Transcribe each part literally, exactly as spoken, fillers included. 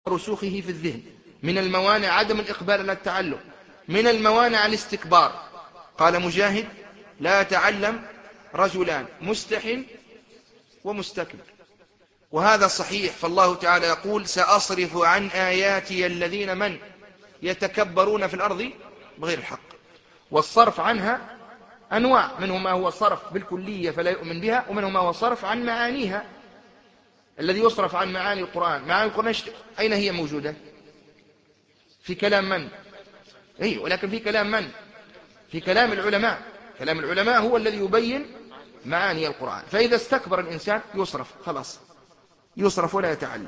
رسوخه في الذهن. من الموانع عدم الإقبال على التعلم. من الموانع الاستكبار. قال مجاهد: لا يتعلم رجلان مستح ومستكبر. وهذا صحيح، فالله تعالى يقول: سأصرف عن آياتي الذين من يتكبرون في الأرض بغير الحق. والصرف عنها أنواع، منه ما هو صرف بالكلية فلا يؤمن بها، ومنه ما هو صرف عن معانيها. الذي يصرف عن معاني القرآن، معاني القرآن أين هي موجودة؟ في كلام من؟ أي، ولكن في كلام من؟ في كلام العلماء. كلام العلماء هو الذي يبين معاني القرآن. فإذا استكبر الإنسان يصرف، خلاص يصرف ولا يتعلم.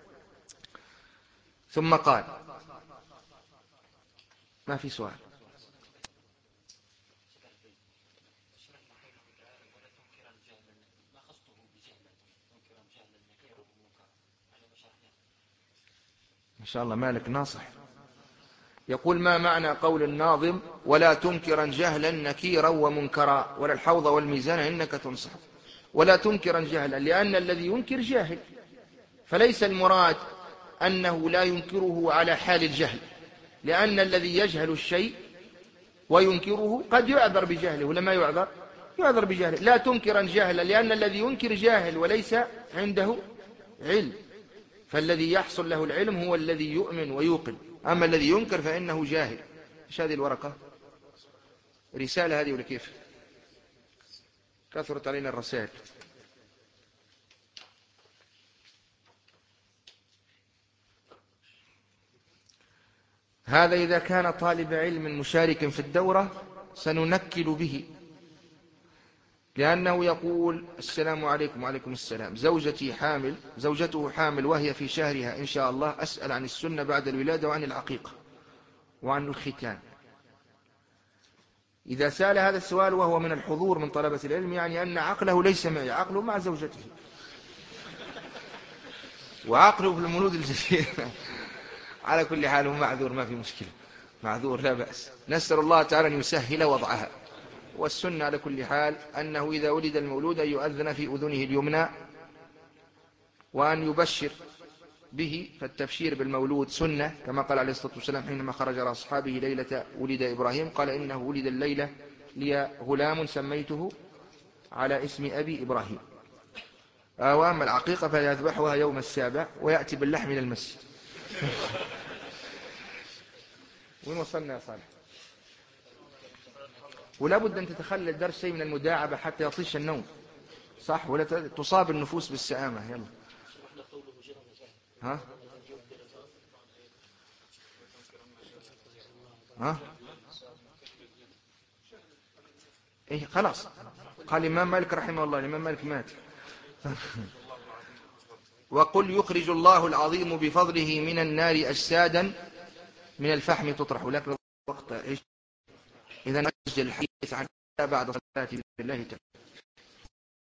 ثم قال: ما في سؤال. ما شاء الله مالك ناصح. يقول: ما معنى قول الناظم: ولا تنكرا جهلا نكيرا ومنكرا ولا الحوض والميزان إنك تنصح؟ ولا تنكرا جهلا، لأن الذي ينكر جاهل، فليس المراد أنه لا ينكره على حال الجهل، لأن الذي يجهل الشيء وينكره قد يعذر بجهله، ولا ما يعذر؟ يعذر بجهله. لا تنكرا جهلا، لأن الذي ينكر جاهل وليس عنده علم، فالذي يحصل له العلم هو الذي يؤمن ويوقن، أما الذي ينكر فإنه جاهل. إيش هذه الورقة؟ رسالة هذه ولا كيف؟ كثرت علينا الرسائل. هذا إذا كان طالب علم مشارك في الدورة سننكل به، لأنه يقول: السلام عليكم. وعليكم السلام. زوجتي حامل زوجته حامل وهي في شهرها إن شاء الله. أسأل عن السنة بعد الولادة وعن العقيقة وعن الختان. إذا سأل هذا السؤال وهو من الحضور من طلبة العلم، يعني أن عقله ليس معي، عقله مع زوجته، وعقله في المولود الجديد. على كل حال هو معذور، ما في مشكلة، معذور لا بأس. نسأل الله تعالى أن يسهل وضعها. والسنة على كل حال أنه إذا ولد المولود أن يؤذن في أذنه اليمنى وأن يبشر به، فالتبشير بالمولود سنة، كما قال عليه الصلاة والسلام حينما خرج على أصحابه ليلة ولد إبراهيم، قال: إنه ولد الليلة لي غلام سميته على اسم أبي إبراهيم. وأما العقيقة فيذبحها يوم السابع ويأتي باللحم إلى المسجد. وين وصلنا يا صالح؟ ولا بد أن تتخلى الدرس شيء من المداعبة حتى يطيش النوم، صح؟ ولا تصاب النفوس بالسآمة. يلا ها ها إيه خلاص. قال الإمام مالك رحمه الله، الإمام مالك مات. وقل: يخرج الله العظيم بفضله من النار أجسادا من الفحم تطرح. لكن الوقت إيش؟ إذا نسجل الحديث عن بعد صلاة الله تعالى.